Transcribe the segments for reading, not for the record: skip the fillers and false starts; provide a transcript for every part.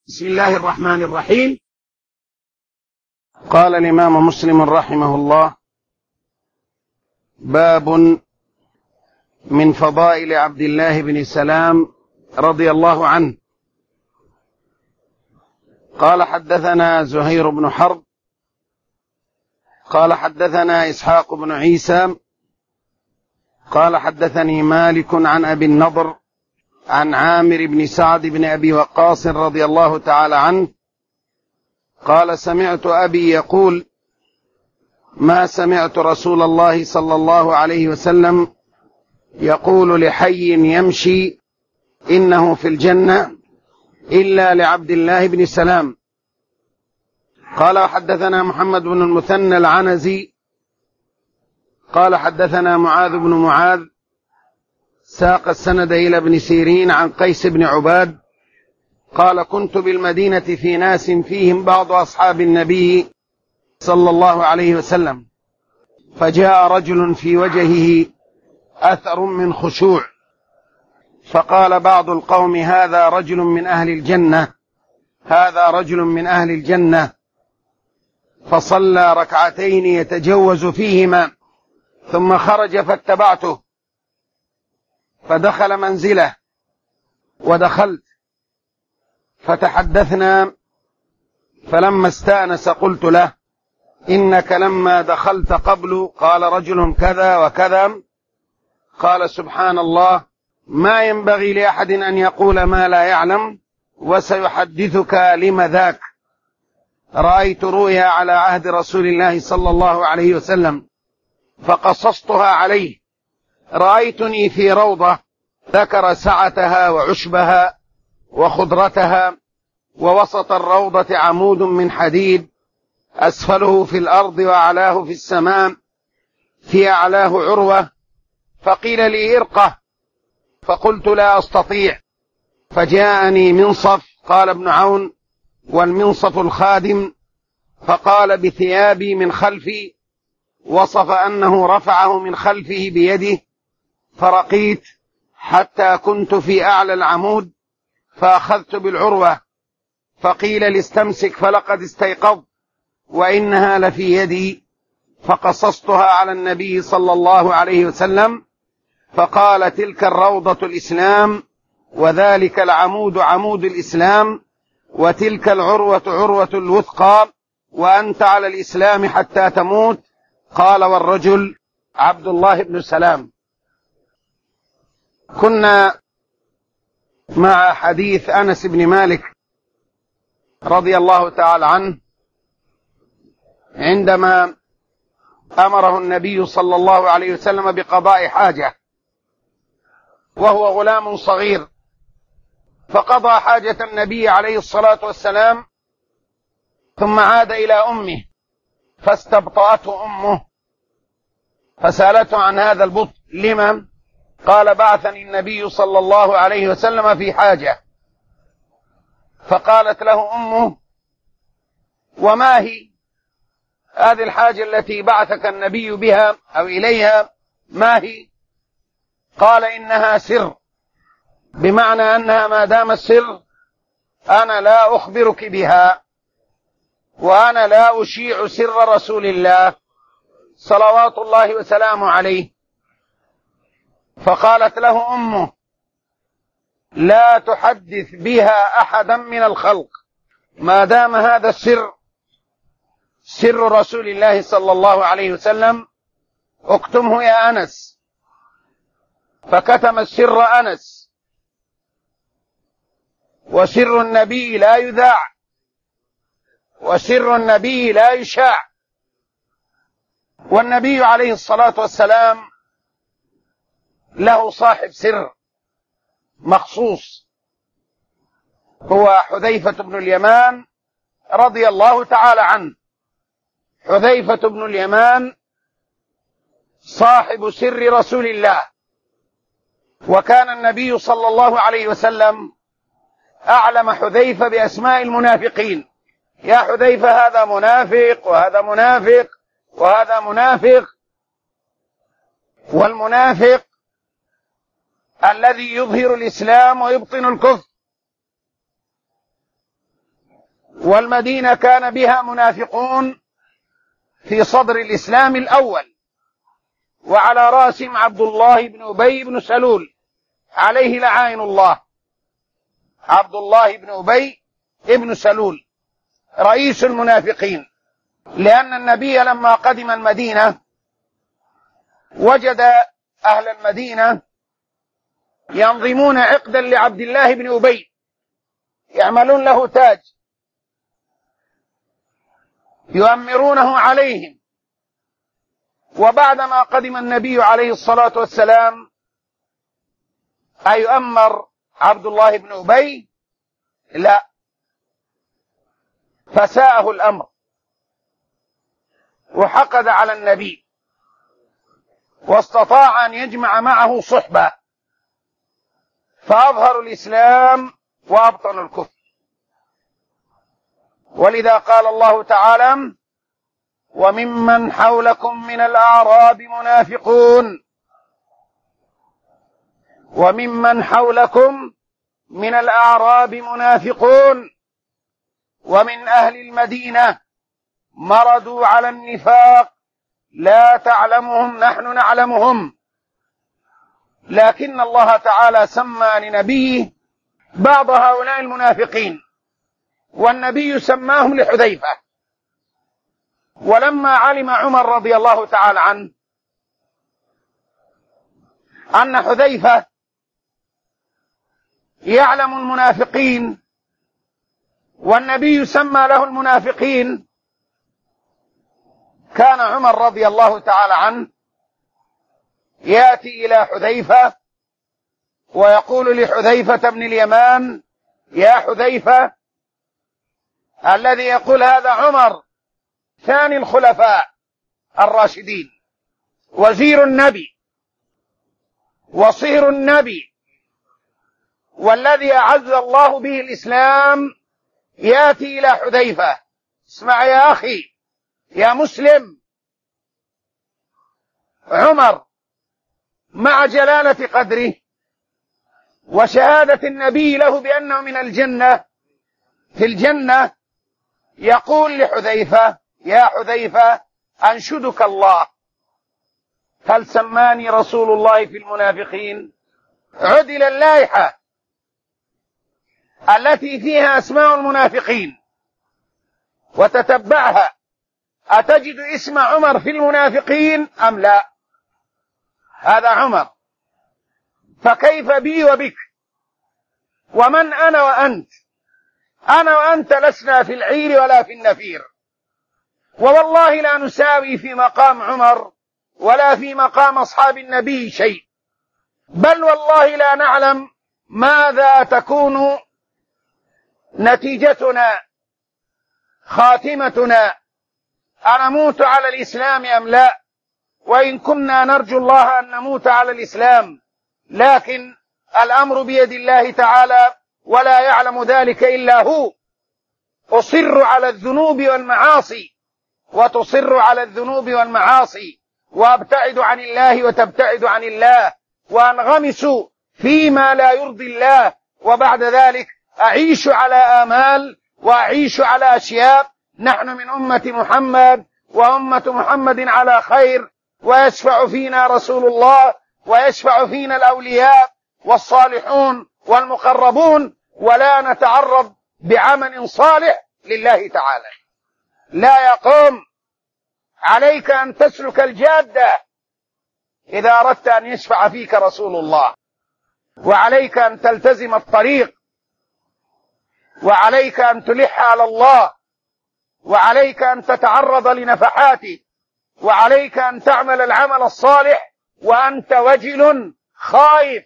بسم الله الرحمن الرحيم. قال الإمام مسلم رحمه الله: باب من فضائل عبد الله بن سلام رضي الله عنه. قال: حدثنا زهير بن حرب قال حدثنا إسحاق بن عيسى قال حدثني مالك عن أبي النضر عن عامر بن سعد بن أبي وقاص رضي الله تعالى عنه قال: سمعت أبي يقول: ما سمعت رسول الله صلى الله عليه وسلم يقول لحي يمشي إنه في الجنة إلا لعبد الله بن سلام. قال: حدثنا محمد بن المثنى العنزي قال حدثنا معاذ بن معاذ ساق السند إلى ابن سيرين عن قيس بن عباد قال: كنت بالمدينة في ناس فيهم بعض أصحاب النبي صلى الله عليه وسلم، فجاء رجل في وجهه أثر من خشوع، فقال بعض القوم: هذا رجل من أهل الجنة، هذا رجل من أهل الجنة. فصلى ركعتين يتجوز فيهما ثم خرج فاتبعته، فدخل منزله ودخلت فتحدثنا، فلما استأنس قلت له: إنك لما دخلت قبل قال رجل كذا وكذا. قال: سبحان الله، ما ينبغي لأحد أن يقول ما لا يعلم، وسيحدثك لم ذاك. رأيت رؤيا على عهد رسول الله صلى الله عليه وسلم فقصصتها عليه. رأيتني في روضة، ذكر سعتها وعشبها وخضرتها، ووسط الروضة عمود من حديد، أسفله في الأرض وأعلاه في السماء، في أعلاه عروة. فقيل لي: ارقه، فقلت: لا أستطيع. فجاءني منصف، قال ابن عون: والمنصف الخادم، فقال بثيابي من خلفي، وصف أنه رفعه من خلفه بيده، فرقيت حتى كنت في أعلى العمود، فأخذت بالعروة، فقيل لي: استمسك، فلقد استيقظت وإنها لفي يدي. فقصصتها على النبي صلى الله عليه وسلم، فقال: تلك الروضة الإسلام، وذلك العمود عمود الإسلام، وتلك العروة عروة الوثقى، وأنت على الإسلام حتى تموت. قال: والرجل عبد الله بن سلام. كنا مع حديث أنس بن مالك رضي الله تعالى عنه عندما أمره النبي صلى الله عليه وسلم بقضاء حاجة وهو غلام صغير، فقضى حاجة النبي عليه الصلاة والسلام، ثم عاد إلى أمه فاستبطأته أمه، فسألته عن هذا البطء: لما؟ قال: بعثني النبي صلى الله عليه وسلم في حاجة. فقالت له أمه: وما هي هذه الحاجة التي بعثك النبي بها أو إليها؟ ما هي؟ قال: إنها سر، بمعنى أنها ما دام السر أنا لا أخبرك بها، وأنا لا أشيع سر رسول الله صلوات الله وسلامه عليه. فقالت له أمه: لا تحدث بها أحدا من الخلق، ما دام هذا السر سر رسول الله صلى الله عليه وسلم، اكتمه يا أنس. فكتم السر أنس، وسر النبي لا يذاع، وسر النبي لا يشاع. والنبي عليه الصلاة والسلام له صاحب سر مخصوص، هو حذيفة بن اليمان رضي الله تعالى عنه. حذيفة بن اليمان صاحب سر رسول الله، وكان النبي صلى الله عليه وسلم أعلم حذيفة بأسماء المنافقين: يا حذيفة، هذا منافق وهذا منافق وهذا منافق. والمنافق الذي يظهر الإسلام ويبطن الكفر، والمدينة كان بها منافقون في صدر الإسلام الأول، وعلى رأسهم عبد الله بن أبي بن سلول عليه لعائن الله. عبد الله بن أبي بن سلول رئيس المنافقين، لأن النبي لما قدم المدينة وجد أهل المدينة ينظمون عقدا لعبد الله بن أبي، يعملون له تاج يؤمرونه عليهم. وبعدما قدم النبي عليه الصلاة والسلام أيؤمر عبد الله بن أبي؟ لا، فساءه الأمر وحقد على النبي، واستطاع أن يجمع معه صحبة، فأظهروا الإسلام وأبطنوا الكفر. ولذا قال الله تعالى: وممن حولكم من الأعراب منافقون. وممن حولكم من الأعراب منافقون ومن أهل المدينة مردوا على النفاق لا تعلمهم نحن نعلمهم، لكن الله تعالى سمى لنبيه بعض هؤلاء المنافقين، والنبي سماهم لحذيفة. ولما علم عمر رضي الله تعالى عنه أن حذيفة يعلم المنافقين والنبي سمى له المنافقين، كان عمر رضي الله تعالى عنه يأتي إلى حذيفة ويقول لحذيفة بن اليمان: يا حذيفة، الذي يقول هذا عمر ثاني الخلفاء الراشدين، وزير النبي وصهر النبي، والذي أعز الله به الإسلام، يأتي إلى حذيفة: اسمع يا أخي يا مسلم، عمر مع جلالة قدره وشهادة النبي له بأنه من الجنة في الجنة، يقول لحذيفة: يا حذيفة، أنشدك الله، هل سماني رسول الله في المنافقين؟ عدل اللائحة التي فيها أسماء المنافقين وتتبعها، أتجد اسم عمر في المنافقين أم لا؟ هذا عمر، فكيف بي وبك؟ ومن أنا وأنت؟ أنا وأنت لسنا في العير ولا في النفير، ووالله لا نساوي في مقام عمر ولا في مقام أصحاب النبي شيء، بل والله لا نعلم ماذا تكون نتيجتنا خاتمتنا، أنموت على الإسلام أم لا؟ وإن كنا نرجو الله أن نموت على الإسلام، لكن الأمر بيد الله تعالى ولا يعلم ذلك إلا هو. أصر على الذنوب والمعاصي وتصر على الذنوب والمعاصي، وأبتعد عن الله وتبتعد عن الله، وأنغمس فيما لا يرضي الله، وبعد ذلك أعيش على آمال وأعيش على أشياء. نحن من أمة محمد، وأمة محمد على خير، ويشفع فينا رسول الله، ويشفع فينا الأولياء والصالحون والمقربون، ولا نتعرض بعمل صالح لله تعالى. لا يقوم عليك أن تسلك الجادة إذا أردت أن يشفع فيك رسول الله، وعليك أن تلتزم الطريق، وعليك أن تلح على الله، وعليك أن تتعرض لنفحاته، وعليك أن تعمل العمل الصالح وأنت وجل خائف،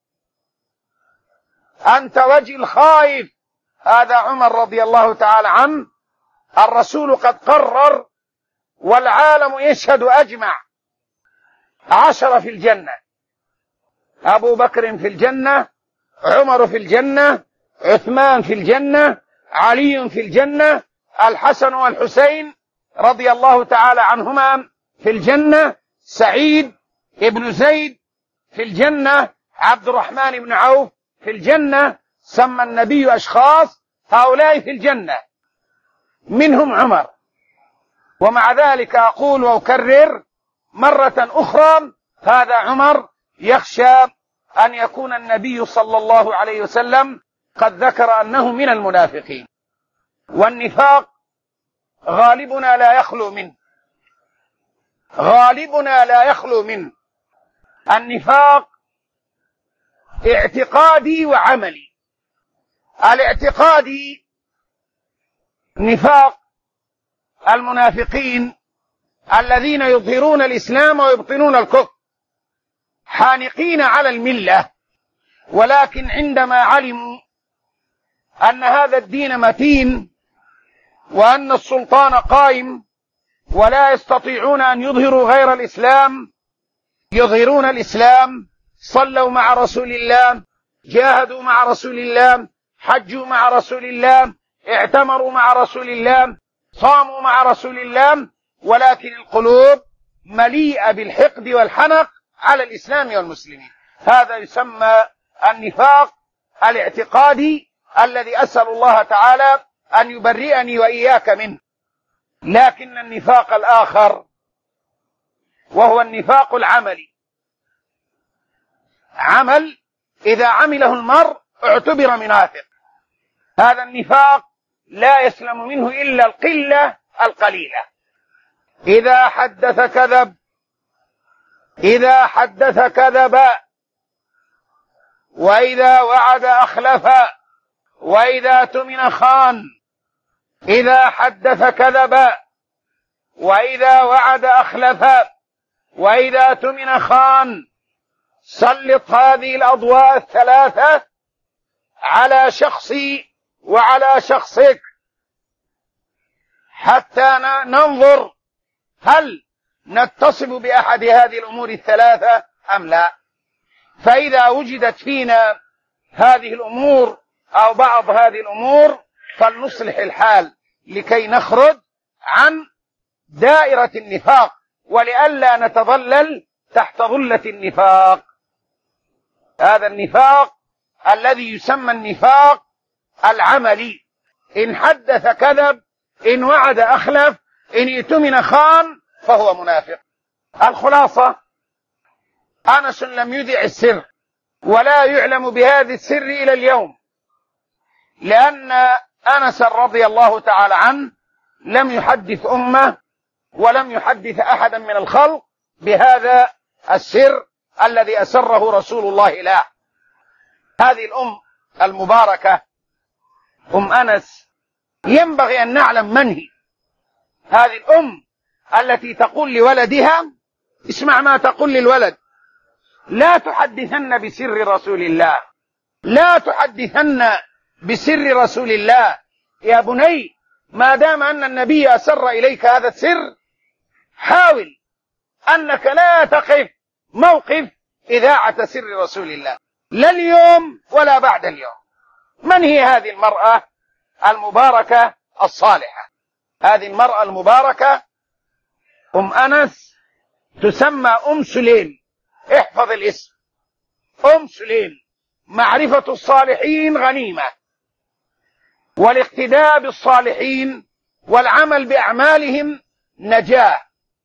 أنت وجل خائف. هذا عمر رضي الله تعالى عنه، الرسول قد قرر والعالم يشهد أجمع: 10 في الجنة، أبو بكر في الجنة، عمر في الجنة، عثمان في الجنة، علي في الجنة، الحسن والحسين رضي الله تعالى عنهما في الجنة، سعيد ابن زيد في الجنة، عبد الرحمن بن عوف في الجنة. سمى النبي أشخاص هؤلاء في الجنة، منهم عمر. ومع ذلك أقول وأكرر مرة أخرى هذا عمر يخشى أن يكون النبي صلى الله عليه وسلم قد ذكر أنه من المنافقين. والنفاق غالبنا لا يخلو منه، غالبنا لا يخلو منه. النفاق اعتقادي وعملي. الاعتقادي نفاق المنافقين الذين يظهرون الإسلام ويبطنون الكفر، حانقين على الملة، ولكن عندما علموا أن هذا الدين متين وأن السلطان قائم ولا يستطيعون أن يظهروا غير الإسلام، يظهرون الإسلام، صلوا مع رسول الله، جاهدوا مع رسول الله، حجوا مع رسول الله، اعتمروا مع رسول الله، صاموا مع رسول الله، ولكن القلوب مليئة بالحقد والحنق على الإسلام والمسلمين. هذا يسمى النفاق الاعتقادي الذي أسأل الله تعالى أن يبرئني وإياك منه. لكن النفاق الآخر وهو النفاق العملي، عمل إذا عمله المرء اعتبر منافق. هذا النفاق لا يسلم منه إلا القلة القليلة. إذا حدث كذب، إذا حدث كذب، وإذا وعد أخلف، وإذا اؤتمن خان. إذا حدث كذب، وإذا وعد أخلف، وإذا اؤتمن خان. سلط هذه الأضواء الثلاثة على شخصي وعلى شخصك حتى ننظر هل نتصف بأحد هذه الأمور الثلاثة أم لا. فإذا وجدت فينا هذه الأمور أو بعض هذه الأمور فلنصلح الحال لكي نخرج عن دائرة النفاق ولئلا نتضلل تحت ظلة النفاق. هذا النفاق الذي يسمى النفاق العملي. إن حدث كذب، إن وعد أخلف، إن اؤتمن خان، فهو منافق. الخلاصة: أنس لم يذع السر ولا يعلم بهذا السر إلى اليوم، لأن أنس رضي الله تعالى عنه لم يحدث أمة ولم يحدث أحدا من الخلق بهذا السر الذي أسره رسول الله له. هذه الأم المباركة أم أنس ينبغي أن نعلم من هي. هذه الأم التي تقول لولدها، اسمع ما تقول للولد: لا تحدثن بسر رسول الله، لا تحدثن بسر رسول الله يا بني، ما دام أن النبي أسر إليك هذا السر حاول أنك لا تقف موقف إذاعة سر رسول الله، لا اليوم ولا بعد اليوم. من هي هذه المرأة المباركة الصالحة؟ هذه المرأة المباركة أم أنس تسمى أم سليم. احفظ الاسم، أم سليم. معرفة الصالحين غنيمة، والاقتداء بالصالحين والعمل بأعمالهم نجاة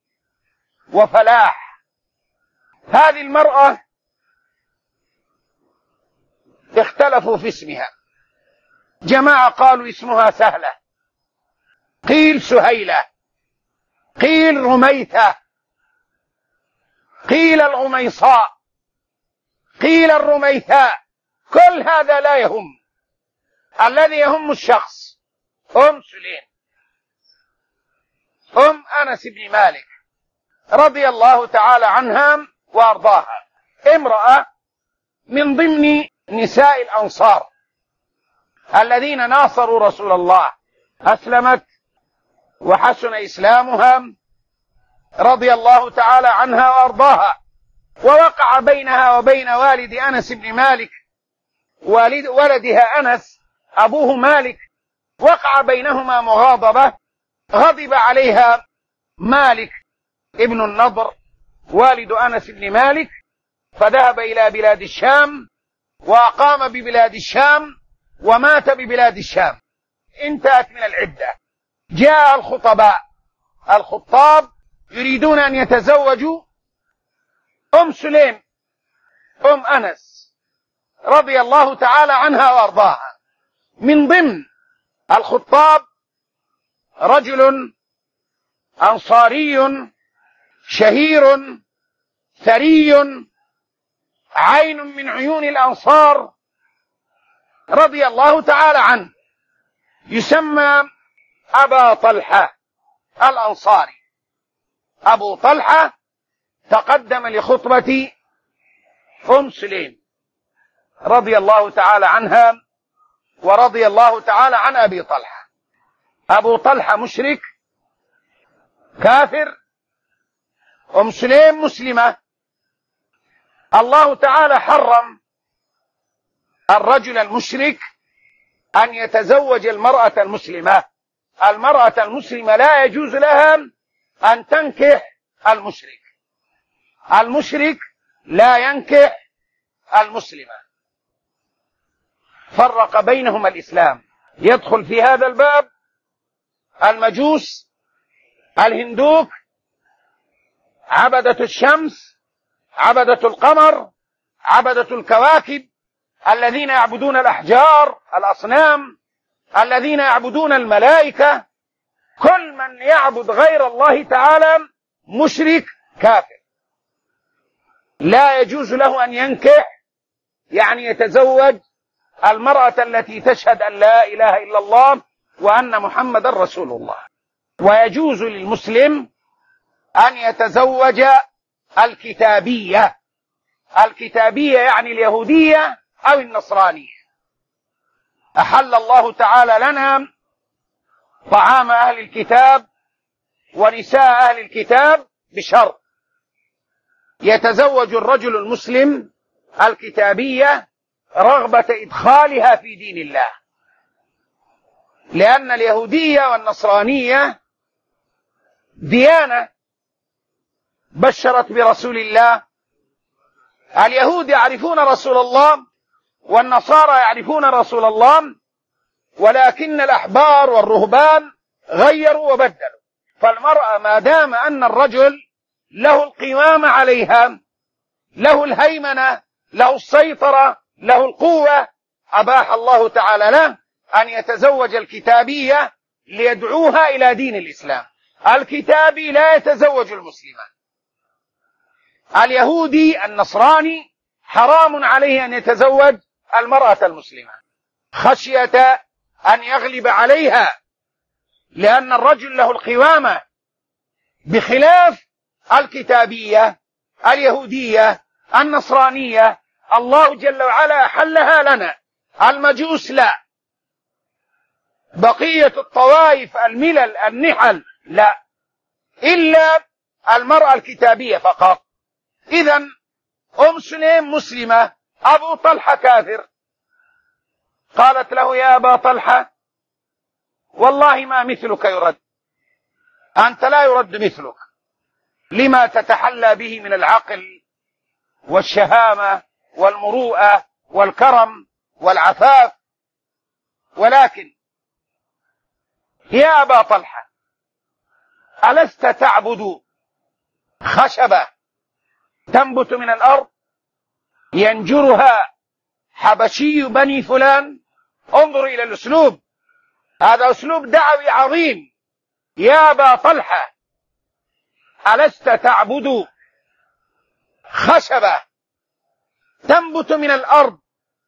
وفلاح. هذه المرأة اختلفوا في اسمها. جماعة قالوا اسمها سهلة، قيل سهيلة، قيل رميثة، قيل الغميصاء، قيل الرميثاء. كل هذا لا يهم، الذي يهم الشخص. أم سليم أم أنس بن مالك رضي الله تعالى عنها وأرضاها، امرأة من ضمن نساء الأنصار الذين ناصروا رسول الله. أسلمت وحسن إسلامها رضي الله تعالى عنها وأرضاها. ووقع بينها وبين والد أنس بن مالك، ولدها أنس أبوه مالك، وقع بينهما مغاضبة. غضب عليها مالك ابن النضر والد أنس بن مالك، فذهب إلى بلاد الشام وأقام ببلاد الشام ومات ببلاد الشام. انتهت من العدة. جاء الخطاب يريدون أن يتزوجوا أم سليم أم أنس رضي الله تعالى عنها وأرضاها. من ضمن الخطاب رجل أنصاري شهير ثري عين من عيون الأنصار رضي الله تعالى عنه، يسمى أبا طلحة الأنصاري. أبو طلحة تقدم لخطبة أم سليم رضي الله تعالى عنها ورضي الله تعالى عن أبي طلحة. أبو طلحة مشرك كافر، أم سليم مسلمة. الله تعالى حرم الرجل المشرك أن يتزوج المرأة المسلمة. المرأة المسلمة لا يجوز لها أن تنكح المشرك. المشرك لا ينكح المسلمة. فرق بينهما الإسلام. يدخل في هذا الباب المجوس، الهندوك، عبدة الشمس، عبدة القمر، عبدة الكواكب، الذين يعبدون الأحجار، الأصنام، الذين يعبدون الملائكة. كل من يعبد غير الله تعالى مشرك كافر، لا يجوز له أن ينكح، يعني يتزوج المرأة التي تشهد أن لا إله إلا الله وأن محمد رسول الله. ويجوز للمسلم أن يتزوج الكتابية. الكتابية يعني اليهودية أو النصرانية. أحل الله تعالى لنا طعام أهل الكتاب ونساء أهل الكتاب بشرط: يتزوج الرجل المسلم الكتابية رغبة إدخالها في دين الله، لأن اليهودية والنصرانية ديانة بشرت برسول الله. اليهود يعرفون رسول الله والنصارى يعرفون رسول الله، ولكن الأحبار والرهبان غيروا وبدلوا. فالمرأة ما دام أن الرجل له القوام عليها، له الهيمنة، له السيطرة، له القوة، أباح الله تعالى له أن يتزوج الكتابية ليدعوها إلى دين الإسلام. الكتابي لا يتزوج المسلمة. اليهودي النصراني حرام عليه أن يتزوج المرأة المسلمة خشية أن يغلب عليها، لأن الرجل له القوامة، بخلاف الكتابية اليهودية النصرانية. الله جل وعلا أحلها لنا، المجوس لا، بقية الطوائف الملل النحل لا، إلا المرأة الكتابية فقط. إذن أم سليم مسلمة، أبو طلحة كافر. قالت له: يا أبا طلحة، والله ما مثلك يرد، أنت لا يرد مثلك، لما تتحلى به من العقل والشهامة والمروءة والكرم والعفاف. ولكن يا أبا طلحة، ألست تعبد خشبة تنبت من الأرض ينجرها حبشي بني فلان؟ انظر إلى الأسلوب، هذا أسلوب دعوي عظيم. يا أبا طلحة، ألست تعبد خشبة تنبت من الأرض؟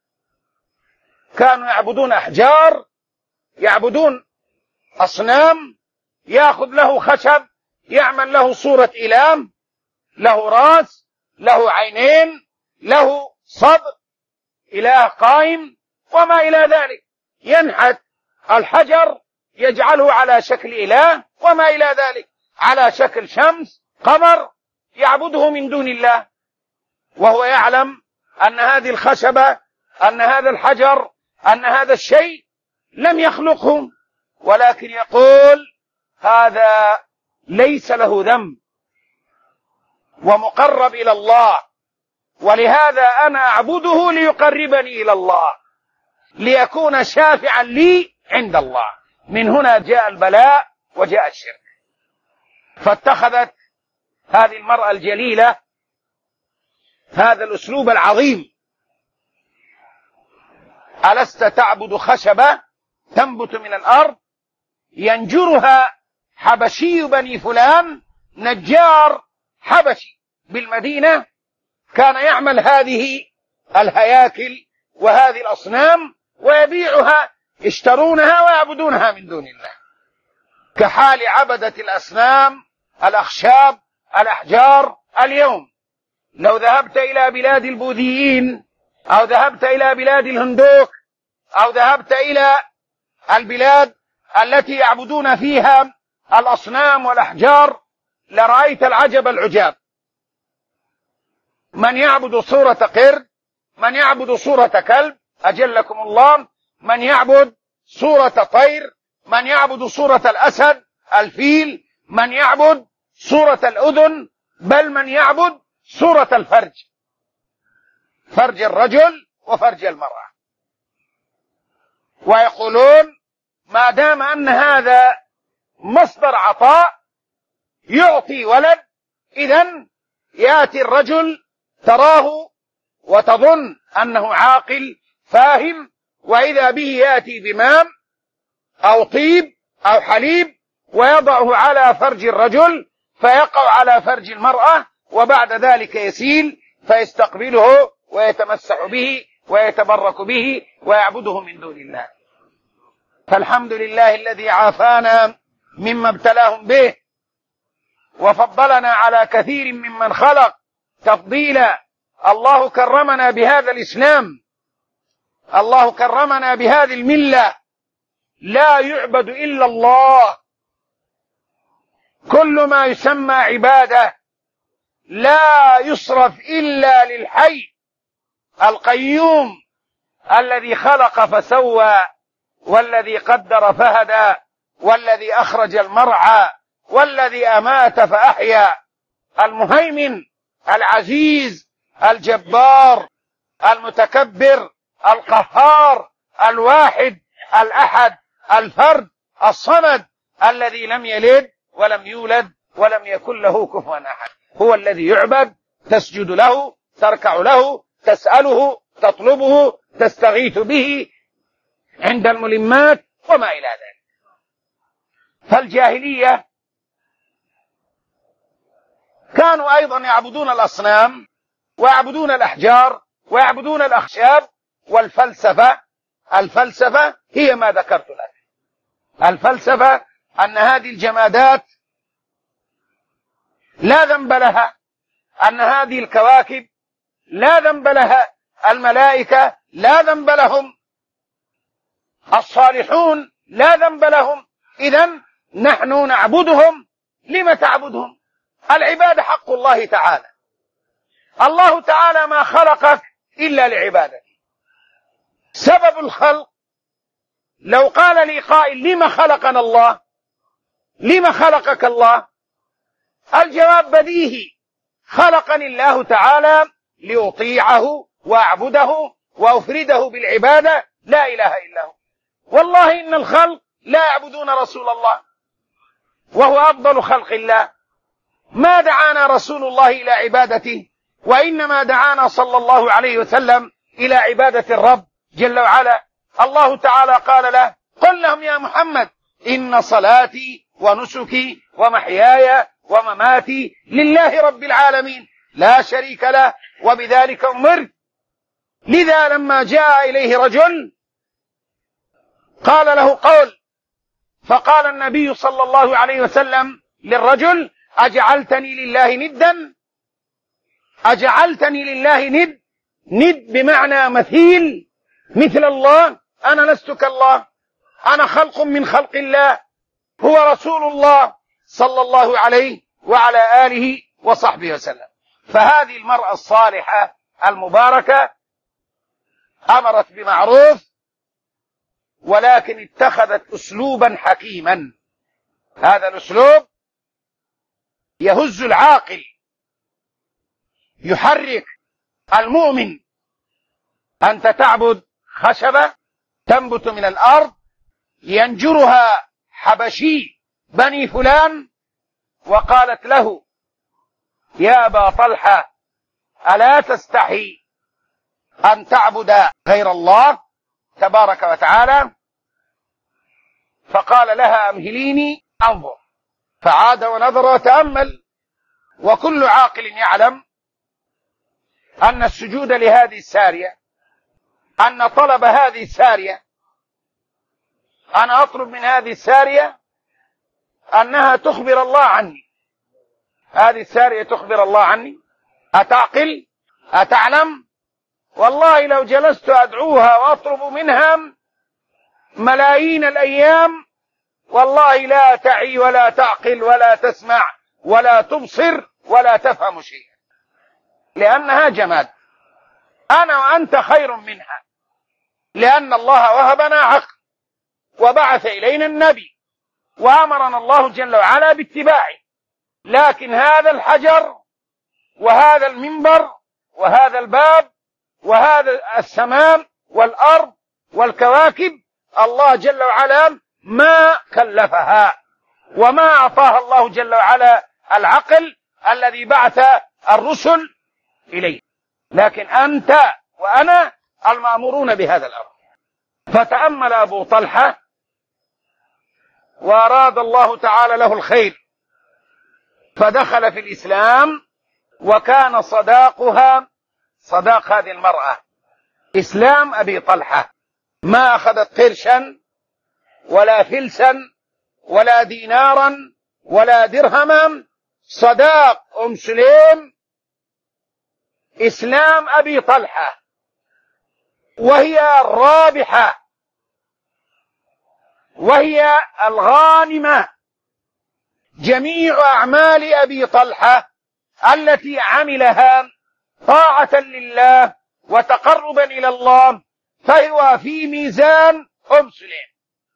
كانوا يعبدون أحجار، يعبدون أصنام، يأخذ له خشب يعمل له صورة إله، له رأس، له عينين، له صدر، إله قائم وما إلى ذلك. ينحت الحجر يجعله على شكل إله وما إلى ذلك، على شكل شمس، قمر، يعبده من دون الله، وهو يعلم أن هذه الخشبة، أن هذا الحجر، أن هذا الشيء لم يخلقه، ولكن يقول هذا ليس له ذنب ومقرب إلى الله، ولهذا أنا أعبده ليقربني إلى الله، ليكون شافعا لي عند الله. من هنا جاء البلاء وجاء الشرك. فاتخذت هذه المرأة الجليلة هذا الأسلوب العظيم: ألست تعبد خشبة تنبت من الأرض ينجرها حبشي بني فلان، نجار حبشي بالمدينة، كان يعمل هذه الهياكل وهذه الأصنام ويبيعها، يشترونها ويعبدونها من دون الله، كحال عبدة الأصنام الأخشاب الأحجار اليوم. لو ذهبت إلى بلاد البوذيين أو ذهبت إلى بلاد الهندوك أو ذهبت إلى البلاد التي يعبدون فيها الأصنام والأحجار لرأيت العجب العجاب. من يعبد صورة قرد، من يعبد صورة كلب أجلكم الله، من يعبد صورة طير، من يعبد صورة الأسد الفيل، من يعبد صورة الأذن، بل من يعبد صورة الفرج، فرج الرجل وفرج المرأة. ويقولون ما دام أن هذا مصدر عطاء يعطي ولد، إذن يأتي الرجل تراه وتظن أنه عاقل فاهم، وإذا به يأتي بمام أو طيب أو حليب ويضعه على فرج الرجل فيقع على فرج المرأة، وبعد ذلك يسيل فيستقبله ويتمسح به ويتبرك به ويعبده من دون الله. فالحمد لله الذي عافانا مما ابتلاهم به وفضلنا على كثير ممن خلق تفضيلا. الله كرمنا بهذا الإسلام، الله كرمنا بهذه الملة، لا يعبد إلا الله، كل ما يسمى عبادة لا يصرف إلا للحي القيوم الذي خلق فسوى والذي قدر فهدى والذي أخرج المرعى والذي أمات فأحيا، المهيمن العزيز الجبار المتكبر القهار الواحد الأحد الفرد الصمد الذي لم يلد ولم يولد ولم يكن له كفوا أحد، هو الذي يعبد، تسجد له، تركع له، تسأله، تطلبه، تستغيث به عند الملمات وما إلى ذلك. فالجاهلية كانوا أيضا يعبدون الأصنام ويعبدون الأحجار ويعبدون الأخشاب الفلسفة هي ما ذكرت لك. الفلسفة أن هذه الجمادات لا ذنب لها، أن هذه الكواكب لا ذنب لها، الملائكة لا ذنب لهم، الصالحون لا ذنب لهم، إذن نحن نعبدهم. لم تعبدهم؟ العبادة حق الله تعالى، الله تعالى ما خلقك إلا لعبادته. سبب الخلق، لو قال لي قائل لما خلقنا الله، لما خلقك الله؟ الجواب بديهي، خلقني الله تعالى لأطيعه وأعبده وأفرده بالعبادة، لا إله إلا هو. والله إن الخلق لا يعبدون رسول الله وهو أفضل خلق الله، ما دعانا رسول الله إلى عبادته، وإنما دعانا صلى الله عليه وسلم إلى عبادة الرب جل وعلا. الله تعالى قال له: قل لهم يا محمد إن صلاتي ونسكي ومحياي ومماتي لله رب العالمين لا شريك له وبذلك أمرت. لذا لما جاء إليه رجل قال له قول، فقال النبي صلى الله عليه وسلم للرجل: أجعلتني لله ندا؟ أجعلتني لله ند بمعنى مثيل مثل الله؟ أنا لست كالله، أنا خلق من خلق الله، هو رسول الله صلى الله عليه وعلى آله وصحبه وسلم. فهذه المرأة الصالحة المباركة أمرت بمعروف، ولكن اتخذت أسلوبا حكيما. هذا الأسلوب يهز العاقل، يحرك المؤمن. أنت تعبد خشبة تنبت من الأرض ينجرها حبشي بني فلان وقالت له: يا أبا طلحة، ألا تستحي أن تعبد غير الله تبارك وتعالى؟ فقال لها: أمهليني أنظر. فعاد ونظر وتأمل، وكل عاقل يعلم أن السجود لهذه السارية، أن طلب هذه السارية، أنا أطلب من هذه السارية أنها تخبر الله عني. هذه السارية تخبر الله عني؟ أتعقل؟ أتعلم؟ والله لو جلست أدعوها وأطلب منها ملايين الأيام، والله لا تعي ولا تعقل ولا تسمع ولا تبصر ولا تفهم شيئا، لأنها جماد. أنا وأنت خير منها، لأن الله وهبنا عقل وبعث إلينا النبي وأمرنا الله جل وعلا باتباعه. لكن هذا الحجر وهذا المنبر وهذا الباب وهذا السماء والأرض والكواكب، الله جل وعلا ما كلفها، وما أعطاها الله جل وعلا العقل الذي بعث الرسل إليه. لكن أنت وأنا المأمورون بهذا الأمر. فتأمل أبو طلحة، وأراد الله تعالى له الخير، فدخل في الإسلام، وكان صداقها صداق هذه المرأة إسلام أبي طلحة. ما أخذت قرشا ولا فلسا ولا دينارا ولا درهما، صداق أم سليم إسلام أبي طلحة، وهي الرابحة وهي الغانمة. جميع أعمال أبي طلحة التي عملها طاعة لله وتقربا إلى الله فهو في ميزان أم سليم.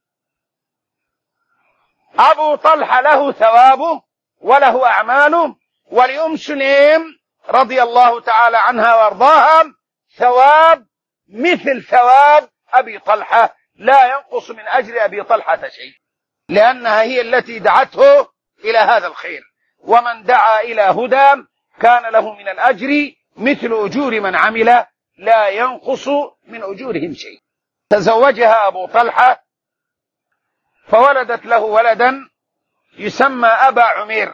أبو طلحة له ثوابه وله أعماله، ولأم سليم رضي الله تعالى عنها وارضاها ثواب مثل ثواب أبي طلحة، لا ينقص من أجر أبي طلحة شيء، لأنها هي التي دعته إلى هذا الخير. ومن دعا إلى هدى كان له من الأجر مثل أجور من عمل، لا ينقص من أجورهم شيء. تزوجها أبو طلحة فولدت له ولدا يسمى أبا عمير.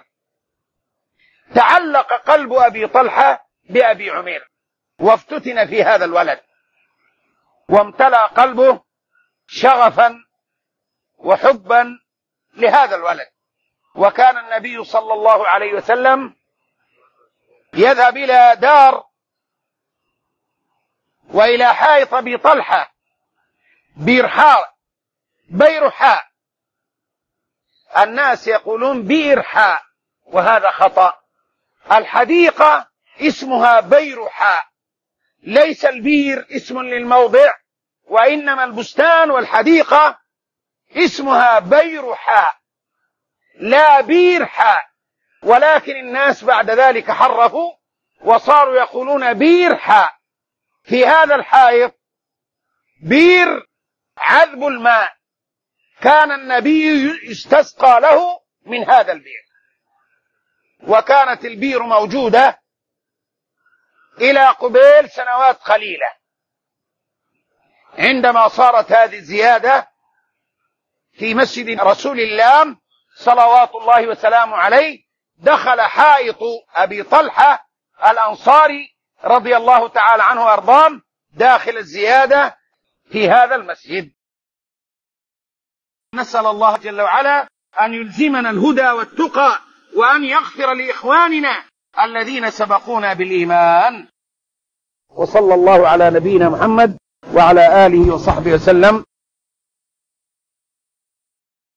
تعلق قلب أبي طلحة بأبي عمير وافتتن في هذا الولد، وامتلأ قلبه شغفا وحبا لهذا الولد. وكان النبي صلى الله عليه وسلم يذهب إلى دار وإلى حائط أبي طلحة بيرحاء. الناس يقولون بيرحاء وهذا خطأ. الحديقة اسمها بيرحاء، ليس البير اسم للموضع، وإنما البستان والحديقة اسمها بيرحاء لا بيرحاء. ولكن الناس بعد ذلك حرفوا وصاروا يقولون بيرحاء. في هذا الحائط بير عذب الماء، كان النبي يستسقى له من هذا البير، وكانت البير موجودة إلى قبيل سنوات قليلة. عندما صارت هذه الزيادة في مسجد رسول الله صلوات الله وسلامه عليه، دخل حائط أبي طلحة الأنصاري رضي الله تعالى عنه وأرضاه داخل الزيادة في هذا المسجد. نسأل الله جل وعلا أن يلزمنا الهدى والتقى، وأن يغفر لإخواننا الذين سبقونا بالإيمان. وصلى الله على نبينا محمد وعلى آله وصحبه وسلم.